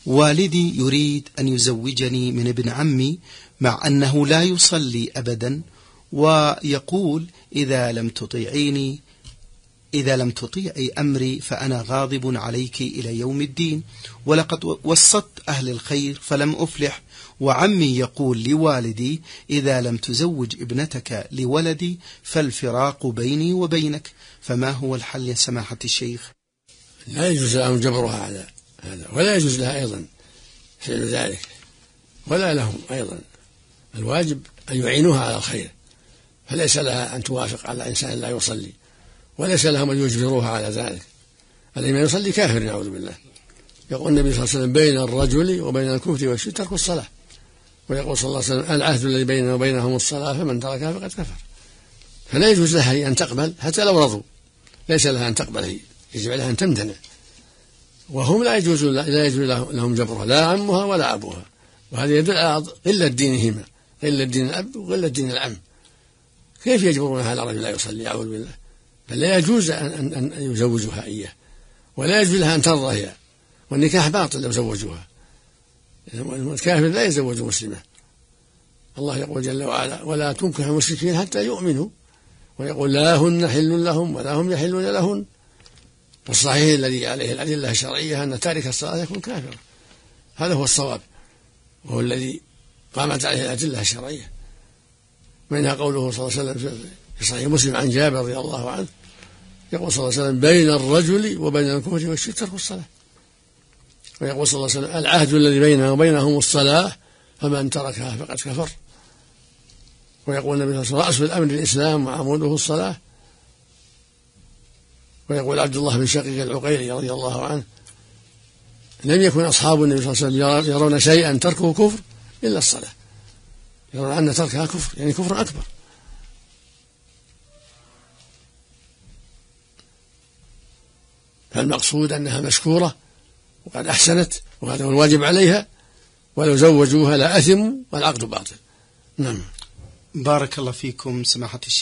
والدي يريد أن يزوجني من ابن عمي مع أنه لا يصلي أبدا، ويقول إذا لم تطيعي أمري فأنا غاضب عليك إلى يوم الدين، ولقد وسطت أهل الخير فلم أفلح. وعمي يقول لوالدي إذا لم تزوج ابنتك لولدي فالفراق بيني وبينك، فما هو الحل يا سماحة الشيخ؟ لا يجوز لهم جبرها على هذا، ولا يجوز لها أيضا فعل ذلك، ولا لهم أيضا. الواجب أن يعينوها على الخير، فليس لها أن توافق على إنسان لا يصلي، وليس لهم أن يجبروها على ذلك. الذي ما يصلي كافر نعوذ بالله. يقول النبي صلى الله عليه وسلم بين الرجل وبين الكفر والشرك ترك الصلاة، ويقول صلى الله عليه وسلم العهد الذي بيننا وبينهم الصلاة فمن تركها فقد كفر. فلا يجوز لها أن تقبل حتى لو رضوا، ليس لها أن تقبل، هي يجب عليها أن تمتنع، وهم لا يجوز لهم جبرها، لا عمها ولا أبوها. وهذا يدل على قلة دينهما، قلة دين الأب وقلة دين العم. كيف يجبرونها على رجل لا يصلي؟ أعوذ بالله. فلا يجوز أن يزوجوها إياه، ولا يجوز لها أن ترضى هي، والنكاح باطل لو زوجوها. الكافر لا يزوج مسلمة. الله يقول جل وعلا ولا تنكح المشركين حتى يؤمنوا، ويقول لا هن حل لهم ولا هم يحلون لهن. والصحيح الذي عليه الأدلة الشرعية أن تارك الصلاة يكون كافرا، هذا هو الصواب، وهو الذي قامت عليه الأدلة الشرعية. منها قوله صلى الله عليه وسلم في صحيح مسلم عن جابر رضي الله عنه يقول صلى الله عليه وسلم بين الرجل وبين الكفر والشرك ترك الصلاة. ويقول صلى الله عليه وسلم العهد الذي بيننا وبينهم الصلاة فمن تركها فقد كفر. ويقول النبي صلى الله عليه وسلم رأس الأمر الإسلام وعموده الصلاة. ويقول عبد الله بن شقيق العقيلي رضي الله عنه لم يكن أصحاب النبي صلى الله عليه وسلم يرون شيئا تركه كفر إلا الصلاة، يرون أن تركها كفر، يعني كفر أكبر. فالمقصود أنها مشكورة وقد أحسنت، وهذا هو الواجب عليها، ولو زوجوها لا أثموا والعقد باطل. نعم. بارك الله فيكم سماحة الشيخ.